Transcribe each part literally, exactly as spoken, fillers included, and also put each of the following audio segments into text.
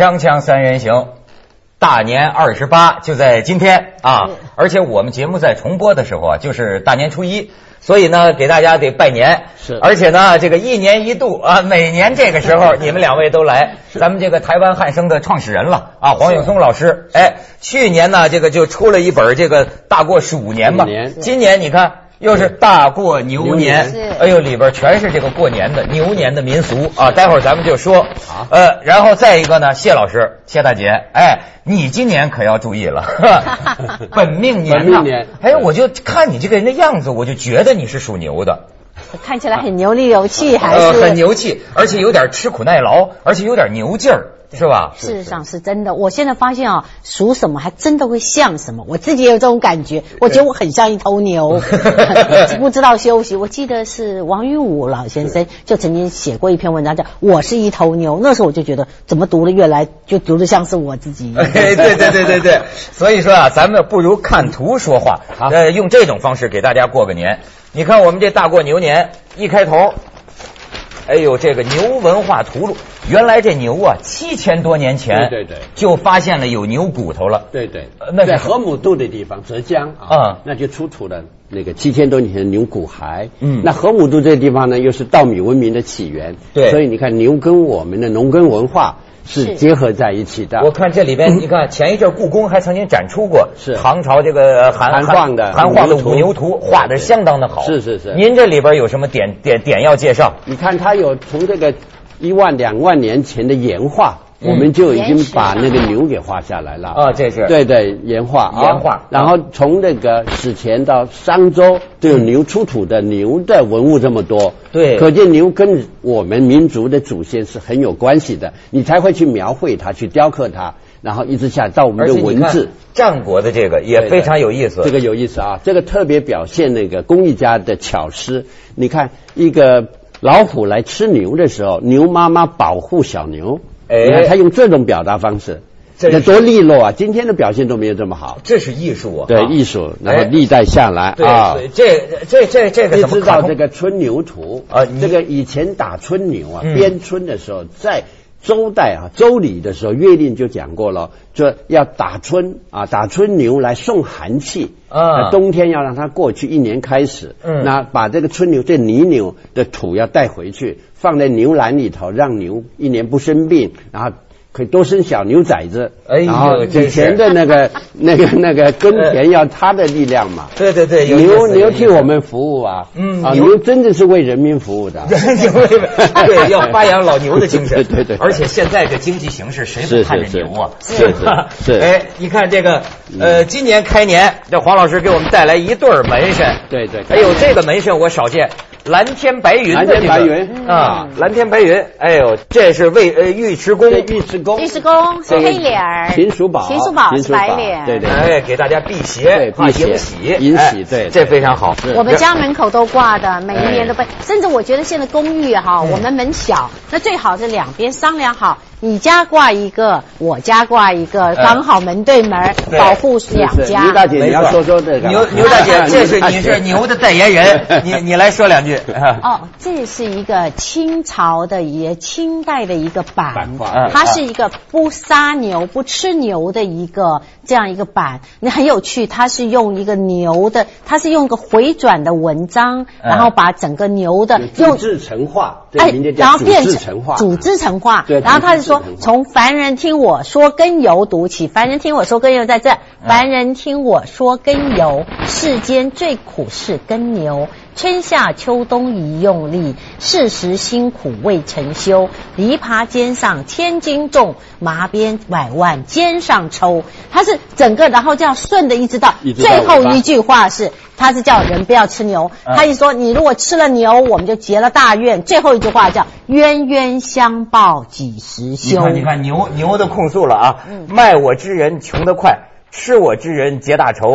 锵锵三人行，大年二十八就在今天啊！而且我们节目在重播的时候啊，就是大年初一，所以呢，给大家得拜年。 是， 而且呢，这个一年一度啊，每年这个时候你们两位都来，咱们这个台湾汉声的创始人了啊，黄永松老师。哎，去年呢，这个就出了一本这个大过鼠年嘛，今年你看。又是大过牛年，哎呦，里边全是这个过年的牛年的民俗啊！待会儿咱们就说，呃，然后再一个呢，谢老师、谢大姐，哎，你今年可要注意了，本命年呐！哎，我就看你这个人的样子，我就觉得你是属牛的。 看起来很牛里有气，还是、 呃、很牛气，而且有点吃苦耐劳，而且有点牛劲儿。是吧？ 事实上是真的。我现在发现啊，属什么还真的会像什么。我自己也有这种感觉，我觉得我很像一头牛，不知道休息。我记得是王玉武老先生就曾经写过一篇文章叫《我是一头牛》，那时候我就觉得怎么读了越来就读得像是我自己。 对对对对对，所以说啊，咱们不如看图说话，呃，用这种方式给大家过个年。你看我们这大过牛年一开头。哎呦，这个牛文化图录，原来这牛啊，七千多年前， 对对对， 就发现了有牛骨头了。 对对， 呃、那在河姆渡的地方，浙江啊，嗯、那就出土了那个七千多年前的牛骨骸。嗯，那河姆渡这个地方呢，又是稻米文明的起源。对，所以你看牛跟我们的农耕文化是结合在一起的。 我看这里边，你看前一阵故宫还曾经展出过是唐朝这个韩汉的韩画的五牛图，画的相当的好。 是是是。 您这里边有什么点点点要介绍？ 你看它有从这个一万两万年前的岩画。嗯、我们就已经把那个牛给画下来了啊，这是对对岩画岩画、啊， 然后从那个史前到商周都有牛出土的牛的文物这么多， 对， 可见牛跟我们民族的祖先是很有关系的，你才会去描绘它，去雕刻它，然后一直下到我们的文字。 战国的这个也非常有意思， 这个有意思啊，这个特别表现那个工艺家的巧思。你看一个老虎来吃牛的时候，牛妈妈保护小牛。你看他用这种表达方式，这多利落啊！今天的表现都没有这么好。 这是艺术啊！ 对，艺术，然后历代下来啊， 这这这这个你知道这个春牛图啊？这个以前打春牛啊，编春的时候，在周代啊，周礼的时候，月令就讲过了，说要打春啊，打春牛来送寒气啊，冬天要让它过去，一年开始，嗯，那把这个春牛这泥牛的土要带回去。放在牛栏里头，让牛一年不生病，然后可以多生小牛崽子。哎呦，然后以前的那个那个那个耕田要它的力量嘛。 对对对， 牛牛替我们服务啊。嗯，啊，牛真的是为人民服务的。 对，要发扬老牛的精神。 对对对。 而且现在这经济形势，谁不看着牛啊？ 是是是。 哎，你看这个，呃，今年开年，这黄老师给我们带来一对门神。 对对。 哎呦，这个门神我少见。蓝天白云的、这个， 蓝天白云啊，蓝天白云，哎呦，这是为呃尉迟恭， 尉迟恭， 尉迟恭是黑脸儿， 秦叔宝， 秦叔宝是白脸， 对对，哎，给大家辟邪， 对， 迎喜， 迎喜，对， 这非常好。 我们家门口都挂的，每一年都被，甚至我觉得现在公寓哈，我们门小，那最好是两边商量好。你家挂一个，我家挂一个，刚好门对门，保护两家。 牛大姐，你要说说这个。 牛牛大姐，这是你是牛的代言人，你你来说两句。 哦，这是一个清朝的也清代的一个板，它是一个不杀牛、不吃牛的一个这样一个板，那很有趣。它是用一个牛的，它是用一个回转的文章，然后把整个牛的用组织成画，哎， 然后变成组织成画，然后它是说。从凡人听我说根由读起，凡人听我说根由在这，凡人听我说根由，世间最苦是耕牛，春夏秋冬宜用力，四时辛苦未曾休，篱笆肩上千斤重，麻鞭百万肩上抽。它是整个，然后这样顺的一直到最后一句话是，他是叫人不要吃牛，他一说你如果吃了牛，我们就结了大怨。最后一句话叫冤冤相报几时休。 你看，你看牛牛的控诉了啊，嗯、卖我之人穷得快，吃我之人结大仇。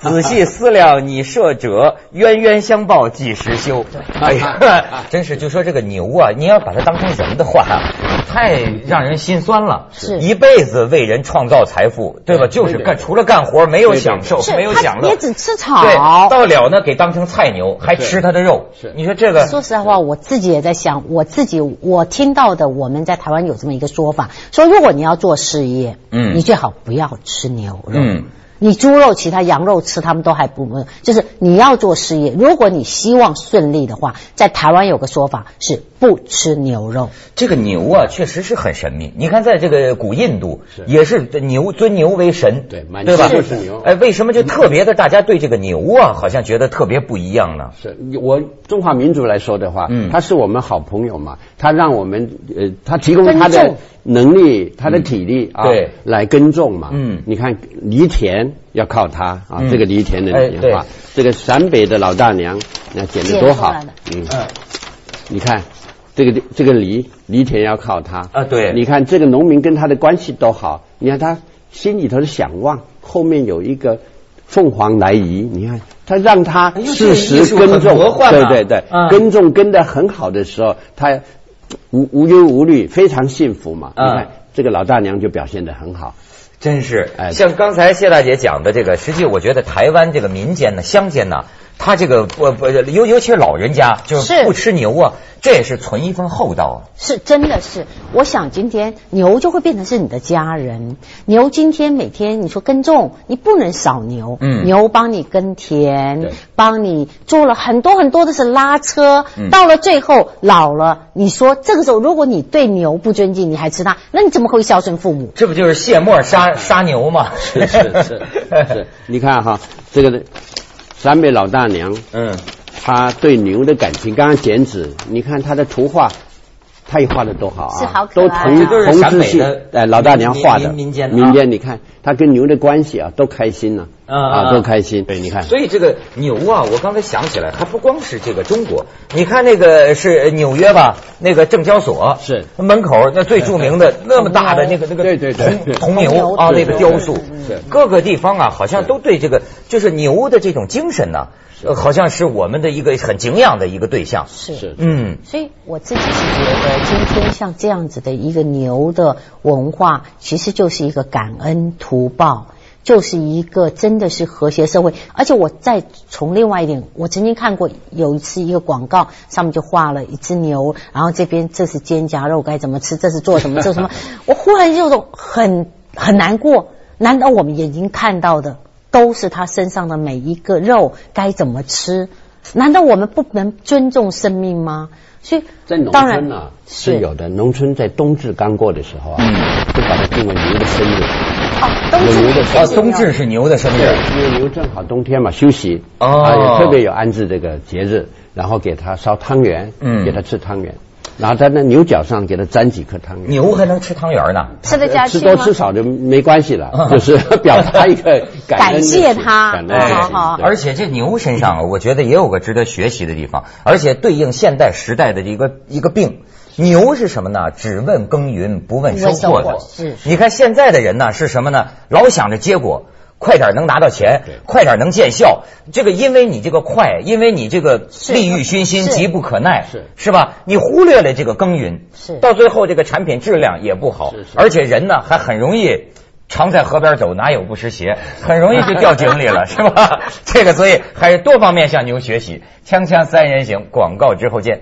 仔细思量你设者，冤冤相报几时休。哎呀，真是就说这个牛啊，你要把它当成人的话，太让人心酸了。 是一辈子为人创造财富，对吧？就是干除了干活没有享受，没有享乐， 也只吃草。 对，到了呢给当成菜牛，还吃它的肉。 是， 你说这个。 说实在话，我自己也在想，我自己我听到的，我们在台湾有这么一个说法，说如果你要做事业，嗯，你最好不要吃牛肉。嗯。你猪肉、其他羊肉吃，他们都还不，就是你要做事业，如果你希望顺利的话，在台湾有个说法是不吃牛肉。 这个牛啊，确实是很神秘。你看，在这个古印度也是牛尊牛为神， 对， 对吧？ 就是牛。 哎，为什么就特别的大家对这个牛啊，好像觉得特别不一样呢？ 是我中华民族来说的话，嗯，他是我们好朋友嘛，他让我们呃，他提供他的能力、他的体力啊，对，来耕种嘛。嗯，你看犁田。要靠它啊，嗯、这个犁田的莲花，哎、这个陕北的老大娘，那剪得多好，嗯，嗯你看这个这个犁犁田要靠它啊，对， 你看这个农民跟他的关系都好，你看他心里头的想望，后面有一个凤凰来仪，你看他让他适时耕种， 啊、 对对对，嗯、耕种耕得很好的时候，他无无忧无虑，非常幸福嘛。嗯、你看这个老大娘就表现得很好。 真是，像刚才谢大姐讲的这个，实际我觉得台湾这个民间呢、乡间呢，他这个不不，尤尤其是老人家，就是不吃牛啊，这也是存一份厚道啊。 是，真的是。我想今天牛就会变成是你的家人。牛今天每天你说耕种，你不能少牛。嗯。牛帮你耕田，帮你做了很多很多的是拉车，嗯、到了最后老了，你说这个时候如果你对牛不尊敬，你还吃它，那你怎么会孝顺父母？ 这不就是卸磨杀杀牛吗？ 是是是是。你看哈，这个陕北老大娘，嗯。他对牛的感情，刚刚剪纸，你看他的图画，他也画的多好啊， 是好可爱， 都同同质性，哎，老大娘画的民间民间，你看他跟牛的关系啊，都开心了啊，啊，都开心。对，你看， 所以这个牛啊，我刚才想起来，还不光是这个中国，你看那个是纽约吧，那个证交所是门口那最著名的那么大的那个那个对对对铜牛啊，那个雕塑，各个地方啊，好像都对这个就是牛的这种精神呢。呃，好像是我们的一个很敬仰的一个对象。 是是， 嗯， 所以我自己是觉得，今天像这样子的一个牛的文化，其实就是一个感恩图报，就是一个真的是和谐社会。而且我再从另外一点，我曾经看过有一次一个广告，上面就画了一只牛，然后这边这是肩胛肉该怎么吃，这是做什么，这是什么，我忽然有种很很难过。难道我们眼睛看到的都是他身上的每一个肉该怎么吃？难道我们不能尊重生命吗？所以在农村呢、啊、是有的，农村在冬至刚过的时候啊，嗯、就把它定为牛的生日。 哦，冬至牛的啊，冬至是牛的生日， 因为牛正好冬天嘛休息，哦，啊、也特别有安置这个节日，然后给它烧汤圆，嗯，给它吃汤圆。然后在那牛角上给它沾几颗汤圆， 牛还能吃汤圆呢？ 吃得下去吗？ 吃多吃少就没关系了，就是表达一个感恩感谢他。 感恩好好。 而且这牛身上，我觉得也有个值得学习的地方，而且对应现代时代的一个一个病。牛是什么呢？只问耕耘不问收获的。 是。 你看现在的人呢是什么呢？老想着结果。快点能拿到钱，快点能见效。这个因为你这个快，因为你这个利欲熏心，急不可耐， 是是吧？你忽略了这个耕耘， 是到最后这个产品质量也不好， 是是而且人呢还很容易常在河边走，哪有不湿鞋，很容易就掉井里了，是吧？这个所以还是多方面向牛学习。锵锵三人行，广告之后见。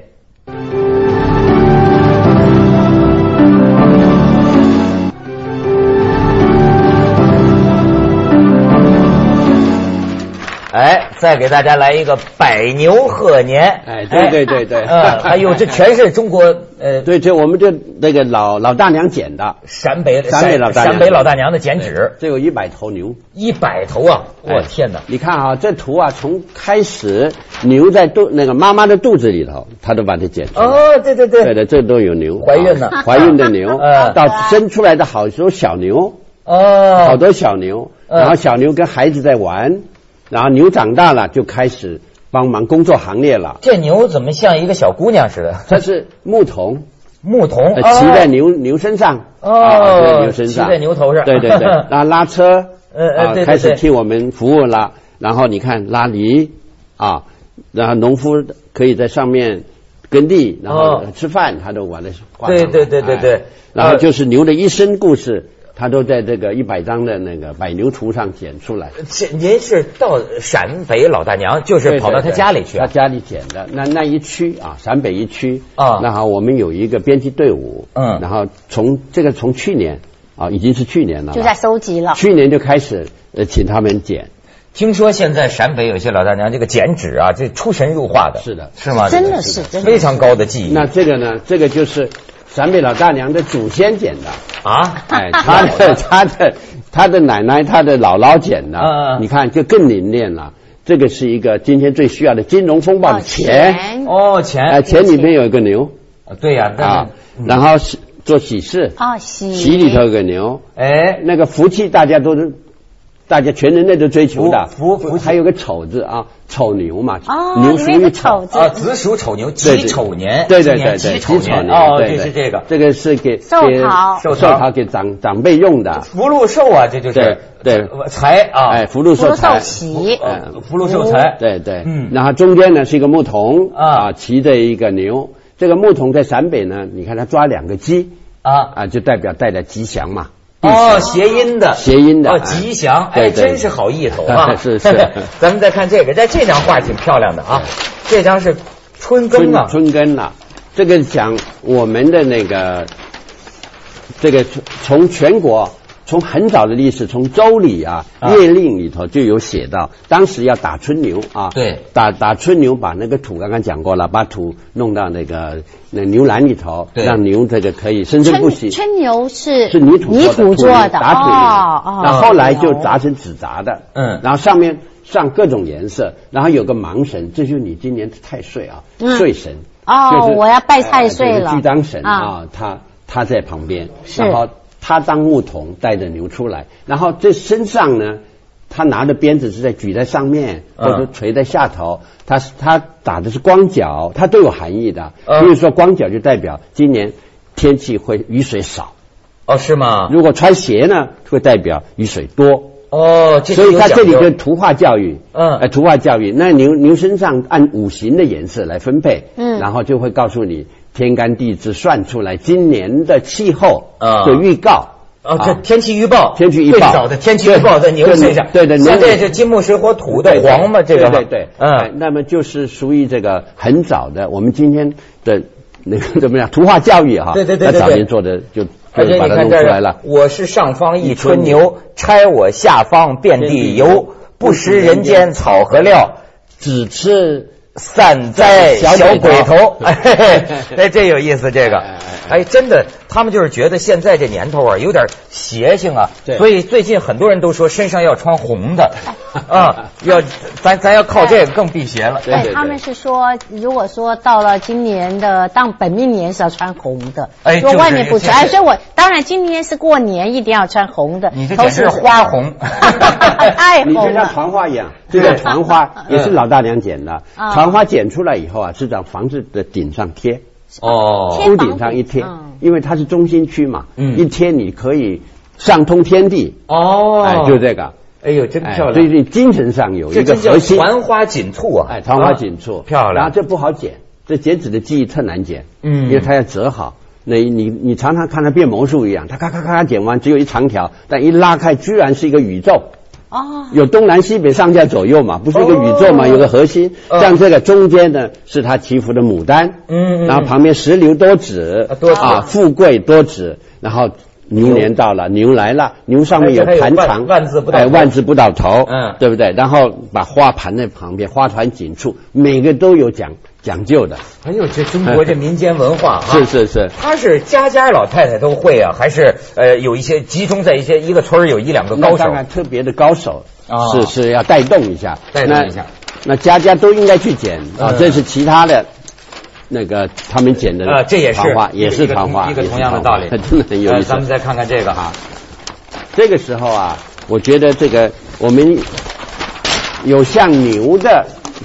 哎，再给大家来一个百牛贺年！ 哎，对对对对， 嗯，哎呦，这全是中国呃， 对，这我们这那个老老大娘剪的， 陕北陕北老大陕北老大娘的剪纸， 这有一百头牛， 一百头啊！我天哪！ 你看啊，这图啊，从开始牛在肚那个妈妈的肚子里头，他都把它剪出来。 哦，对对对， 对的，这都有牛怀孕呢， 怀孕的牛，到生出来的好多小牛， 哦， 好多小牛，然后小牛跟孩子在玩。然后牛长大了，就开始帮忙工作行列了。 这牛怎么像一个小姑娘似的？ 这是牧童， 牧童骑在牛牛身上， 哦， 牛身上， 骑在牛头上， 对对对，然后拉车，呃呃，开始替我们服务了。 然后你看拉犁啊，然后农夫可以在上面耕地，然后吃饭，他都玩的。 对对对对对。 然后就是牛的一生故事。他都在这个一百张的那个百牛图上剪出来。 您是到陕北老大娘，就是跑到他家里去、啊？ 他家里剪的。那那一区啊，陕北一区啊，那好，我们有一个编辑队伍，嗯，然后从这个从去年啊，已经是去年了， 就在收集了。 去年就开始呃，请他们剪。 听说现在陕北有些老大娘这个剪纸啊，这出神入化的。 是的， 是吗？ 真的是，真的非常高的技艺。 那这个呢？这个就是陕北老大娘的祖先剪的。 啊， 哎，他的他的他的奶奶，他的姥姥剪的，嗯、你看就更凝练了。这个是一个今天最需要的金融风暴的钱哦，钱， 哎，钱里面有一个牛， 对呀、啊， 啊，嗯、然后是做喜事啊，喜喜里头有个牛，哎，那个福气大家都是。大家全人类都追求的， 福福还有个丑字啊，丑牛嘛， 哦， 牛属于丑啊，子属丑牛，己丑年， 对对对对， 己丑年哦， 这是这个， 这个是给寿桃， 寿桃给长长辈用的， 福禄寿啊，这就是对财啊， 哎，福禄寿财， 喜， 福禄寿财， 对对，嗯，然后中间呢是一个牧童啊，骑着一个牛，这个牧童在陕北呢，你看他抓两个鸡啊啊，就代表带来吉祥嘛。 哦，谐音的， 谐音的， 哦，吉祥，哎，真是好意头啊！ 是是， 咱们再看这个，在这张画挺漂亮的啊，这张是春耕啊， 春耕了，这个讲我们的那个，这个从全国。从很早的历史，从周礼啊、月令里头就有写到，当时要打春牛啊， 对， 打打春牛，把那个土刚刚讲过了，把土弄到那个那牛栏里头，让牛这个可以生生不息。 春牛是是泥土泥土做的， 打土哦哦， 然后后来就砸成纸扎的，嗯，然后上面上各种颜色，然后有个芒神，这就是你今年的太岁啊，岁神哦，我要拜太岁了， 巨当神啊，他他在旁边，然后。他当牧童带着牛出来，然后这身上呢，他拿的鞭子是在举在上面，或者垂在下头。嗯、他他打的是光脚，它都有含义的。比如说光脚就代表今年天气会雨水少。 哦，是吗？ 如果穿鞋呢，会代表雨水多。 哦，这所以他这里就图画教育，嗯，呃，图画教育。那牛牛身上按五行的颜色来分配，嗯，然后就会告诉你。天干地支算出来今年的气候的预告啊，这天气预报， 天气预报最早的天气预报在牛身上， 对对， 现在是金木水火土的黄嘛，这个对对，嗯，那么就是属于这个很早的，我们今天的那个怎么样图画教育哈， 对对对对， 早年做的就而且把它弄出来了。 我是上方一春牛，拆我下方遍地游，不食人间草和料， 只吃。 散栽小鬼头，哎，这有意思，这个，哎，真的，他们就是觉得现在这年头啊，有点邪性啊，所以最近很多人都说身上要穿红的，啊，要咱咱要靠这个更辟邪了。 对，他们是说，如果说到了今年的当本命年是要穿红的， 哎， 如果外面不穿，哎，所以我当然今年是过年，一定要穿红的。 你这简直是花红， 太红了， 你就像传花一样，这个传花也是老大娘剪的。传花剪出来以后啊，是在房子的顶上贴， 哦， 屋顶上一贴，因为它是中心区嘛，嗯，一贴你可以上通天地， 哦， 哎，就这个， 哎呦，真漂亮， 所以你精神上有一个核心， 传花锦簇啊， 哎，传花锦簇， 漂亮， 然后这不好剪，这剪纸的技艺特难剪，嗯，因为它要折好。那你你常常看它变魔术一样，它咔咔咔剪完只有一长条，但一拉开居然是一个宇宙。哦，有东南西北上下左右嘛，不是一个宇宙嘛，有个核心。像这个中间呢是它祈福的牡丹，嗯，然后旁边石榴多子，多啊，富贵多子，然后牛年到了，牛来了，牛上面有盘长， 万字不倒， 哎，万字不倒头，嗯，对不对？然后把花盘在旁边，花团锦簇，每个都有讲讲究的。 哎呦，这中国这民间文化啊， 是是是， 它是家家老太太都会啊，还是呃有一些集中在一些一个村有一两个高手？ 当然特别的高手，是是要带动一下， 带动一下。 那家家都应该去剪啊，这是其他的。那个他们剪的啊，这也是传花，也是传花， 一个同样的道理， 真的很有意思。 咱们再看看这个哈， 这个时候啊，我觉得这个我们有像牛的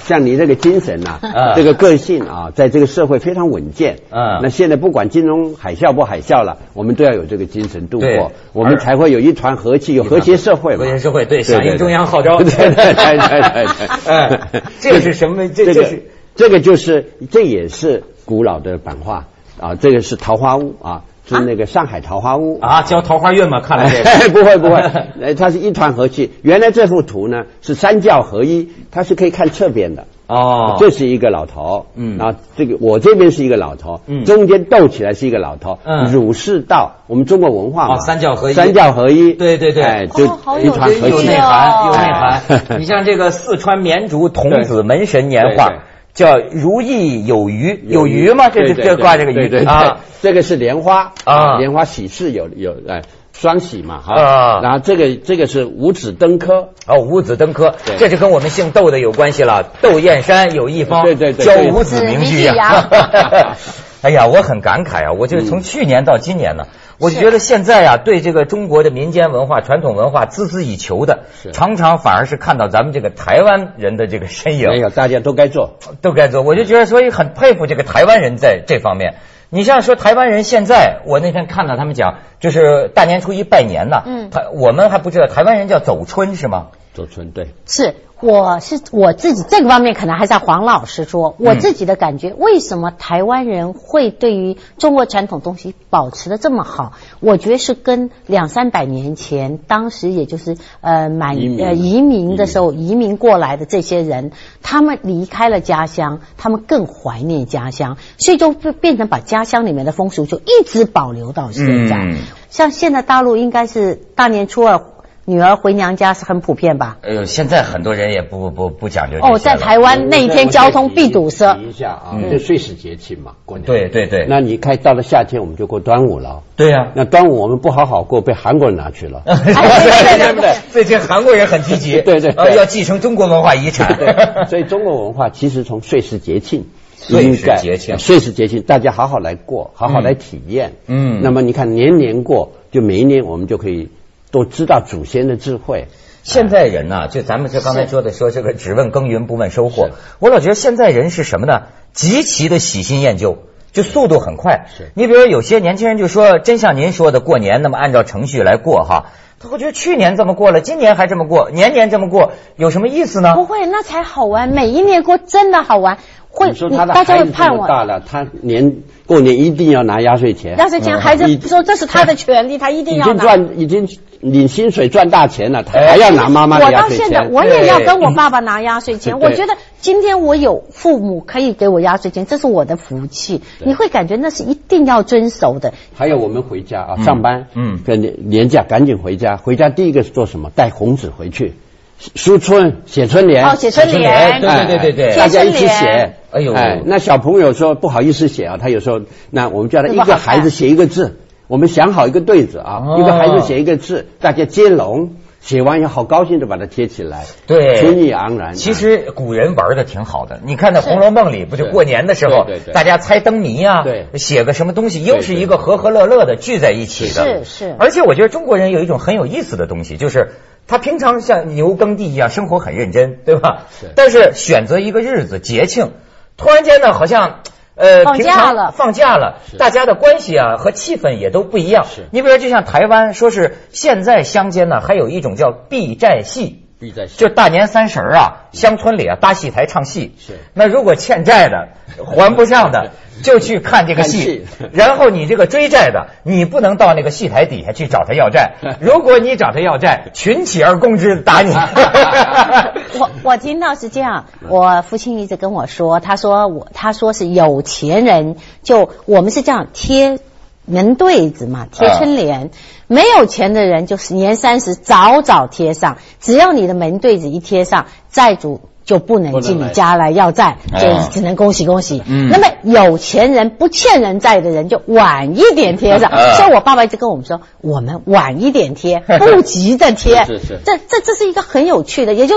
像你这个精神啊，啊这个个性啊，在这个社会非常稳健。嗯，那现在不管金融海啸不海啸了，我们都要有这个精神度过，我们才会有一团和气，有和谐社会嘛。 和谐社会，对，响应中央号召。 对对对对对对。 嗯，这是什么？这这是这个就是这也是古老的版画啊，这个是桃花坞啊。是那个上海桃花坞啊，教桃花运嘛？看来这个不会不会，呃，它是一团和气。原来这幅图呢是三教合一，它是可以看侧边的哦。这是一个老头，嗯，然后这个我这边是一个老头，嗯，中间斗起来是一个老头，嗯，儒释道，我们中国文化嘛， 哦，三教合一， 三教合一， 对对对， 哎，就一团和气， 有内涵，有内涵。你像这个四川绵竹童子门神年画。叫如意有余，有余吗？这这挂这个余啊， 这个是莲花啊，莲花喜事有有哎双喜嘛哈，然后这个这个是五子登科哦，五子登科，这是跟我们姓窦的有关系了。窦燕山有一方， 对对对， 教五子名句呀。哎呀，我很感慨啊！我就从去年到今年呢，我就觉得现在啊，对这个中国的民间文化、传统文化孜孜以求的，常常反而是看到咱们这个台湾人的这个身影。 没有，大家都该做， 都该做。我就觉得，所以很佩服这个台湾人在这方面。你像说台湾人现在，我那天看到他们讲，就是大年初一拜年呢，嗯，他我们还不知道台湾人叫走春是吗？ 走春对， 是。我是我自己这个方面可能还是要黄老师说，我自己的感觉，为什么台湾人会对于中国传统东西保持的这么好？我觉得是跟两三百年前，当时也就是呃满呃移民的时候移民过来的这些人，他们离开了家乡，他们更怀念家乡，所以就变成把家乡里面的风俗就一直保留到现在。嗯、像现在大陆应该是大年初二。女儿回娘家是很普遍吧？ 哎呦，现在很多人也不不不讲究这些哦，在台湾那一天交通必堵塞。 提一下啊，这岁时节气嘛，过年。 对对对。 那你看到了夏天，我们就过端午了。 对呀。 那端午我们不好好过，被韩国人拿去了。 对对对，最近韩国人很积极， 对对， 要继承中国文化遗产。 所以中国文化其实从岁时节庆。 岁时节庆， 岁时节庆，大家好好来过，好好来体验。嗯。那么你看，年年过，就每一年我们就可以。都知道祖先的智慧。 现在人呢、啊，就咱们这刚才说的，说这个只问耕耘不问收获。我老觉得现在人是什么呢？极其的喜新厌旧，就速度很快。是你比如有些年轻人就说，真像您说的过年那么按照程序来过哈，他会觉得去年这么过了，今年还这么过，年年这么过，有什么意思呢？ 不会，那才好玩。每一年过真的好玩。会， 你说他的孩子这么大了，他年过年一定要拿压岁钱。 压岁钱，孩子说这是他的权利，他一定要拿。 已经赚，已经领薪水赚大钱了，他还要拿妈妈的压岁钱。 我到现在我也要跟我爸爸拿压岁钱。我觉得今天我有父母可以给我压岁钱，这是我的福气。你会感觉那是一定要遵守的。 还有我们回家啊，上班，嗯，跟年假赶紧回家，回家第一个是做什么？带红纸回去。书春写春联哦，写春联， 对对对对对， 大家一起写。 哎呦， 哎，那小朋友说不好意思写啊，他有时候那我们叫他一个孩子写一个字，我们想好一个对子啊，一个孩子写一个字，大家接龙，写完以后好高兴的把它贴起来， 对， 春意盎然。 其实古人玩的挺好的，你看那《红楼梦》里不就过年的时候，大家猜灯谜啊，对，写个什么东西，又是一个和和乐乐的聚在一起的， 是是。 而且我觉得中国人有一种很有意思的东西，就是他平常像牛耕地一样生活很认真，对吧？是。但是选择一个日子节庆，突然间呢，好像呃放假了， 放假了，大家的关系啊和气氛也都不一样。是。你比如说，就像台湾，说是现在乡间呢还有一种叫避债戏。 避债戏就大年三十啊，乡村里啊搭戏台唱戏。是。那如果欠债的还不上的，就去看这个戏。然后你这个追债的，你不能到那个戏台底下去找他要债。如果你找他要债，群起而攻之，打你。 我我听到是这样，我父亲一直跟我说，他说我他说是有钱人，就我们是这样贴门对子嘛，贴春联。啊没有钱的人就是年三十早早贴上，只要你的门对子一贴上，债主就不能进你家来要债，就只能恭喜恭喜。嗯、那么有钱人不欠人债的人就晚一点贴上，嗯、所以我爸爸一直跟我们说，我们晚一点贴，不急着贴。是是是，这这这是一个很有趣的，也就是说。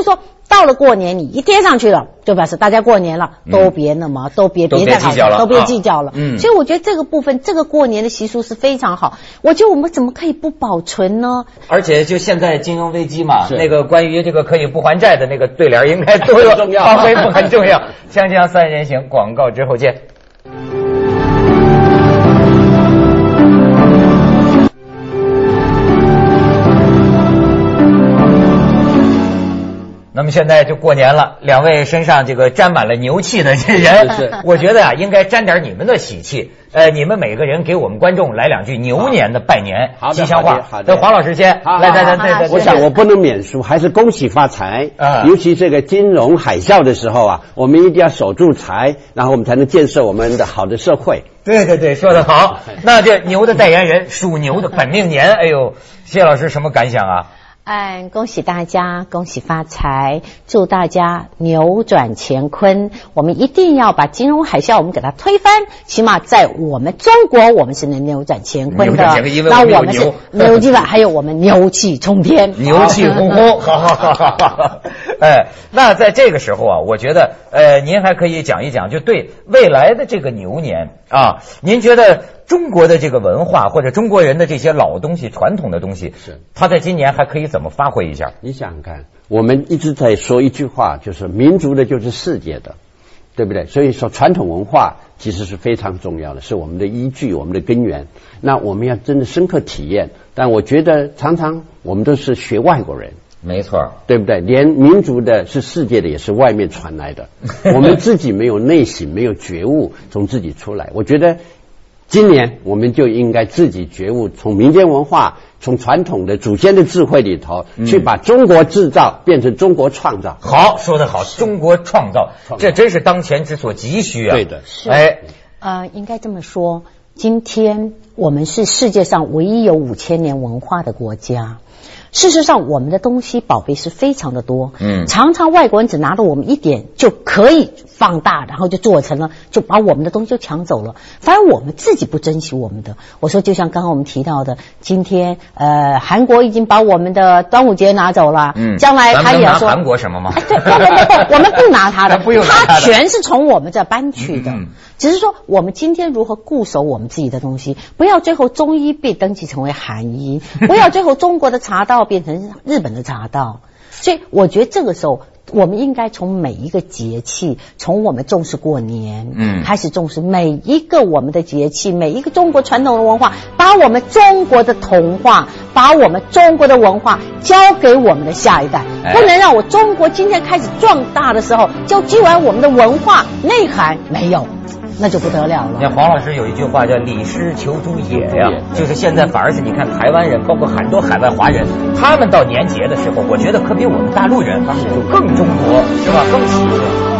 到了过年你一贴上去了，就表示大家过年了，嗯、都别那么都别别再计较了， 都别计较了。 啊、嗯， 所以我觉得这个部分，这个过年的习俗是非常好。我觉得我们怎么可以不保存呢？ 而且就现在金融危机嘛，那个关于这个可以不还债的那个对联应该都有发挥很重要。锵锵三人行，广告之后见。那么现在就过年了，两位身上这个沾满了牛气的这人，我觉得啊，应该沾点你们的喜气。呃，你们每个人给我们观众来两句牛年的拜年吉祥话。 好的， 黄老师先来，来来来， 我想我不能免俗，还是恭喜发财啊！尤其这个金融海啸的时候啊，我们一定要守住财，然后我们才能建设我们的好的社会。 对对对，说得好。那这牛的代言人，属牛的本命年，哎呦，谢老师什么感想啊？ 嗯，恭喜大家，恭喜发财，祝大家扭转乾坤。我们一定要把金融海啸我们给它推翻，起码在我们中国，我们是能扭转乾坤的。那我们是牛气吧，还有我们牛气冲天， 牛气哄哄。好好好好好。哎，那在这个时候啊，我觉得呃，您还可以讲一讲，就对未来的这个牛年啊，您觉得中国的这个文化或者中国人的这些老东西、传统的东西，是它在今年还可以怎么发挥一下？ 你想想看，我们一直在说一句话，就是民族的就是世界的，对不对？所以说传统文化其实是非常重要的，是我们的依据，我们的根源。那我们要真的深刻体验。但我觉得常常我们都是学外国人。 没错， 对不对？连民族的是世界的，也是外面传来的。我们自己没有内省，没有觉悟，从自己出来。我觉得今年我们就应该自己觉悟，从民间文化，从传统的祖先的智慧里头，嗯、去把中国制造变成中国创造。 好，说得好，中国创造，这真是当前之所急需啊！ 对的， 是。哎，呃，应该这么说，今天我们是世界上唯一有五千年文化的国家。事实上，我们的东西宝贝是非常的多，嗯，常常外国人只拿了我们一点就可以放大，然后就做成了，就把我们的东西就抢走了。反而我们自己不珍惜我们的。我说，就像刚刚我们提到的，今天呃，韩国已经把我们的端午节拿走了，嗯，将来他也要说韩国什么吗？ 哎、对，不不不不，我们不拿他的，不用拿他的，他全是从我们这搬去的。嗯嗯，只是说我们今天如何固守我们自己的东西，不要最后中医被登记成为韩医，不要最后中国的茶道变成日本的茶道。所以我觉得这个时候我们应该从每一个节气，从我们重视过年，嗯，开始重视每一个我们的节气，每一个中国传统的文化，把我们中国的童话，把我们中国的文化交给我们的下一代，哎、不能让我中国今天开始壮大的时候，就居然我们的文化内涵没有。那就不得了了。 你看黄老师有一句话叫李师求诸野呀，就是现在反而是你看台湾人，包括很多海外华人，他们到年节的时候，我觉得可比我们大陆人更中国，是吧？更喜欢。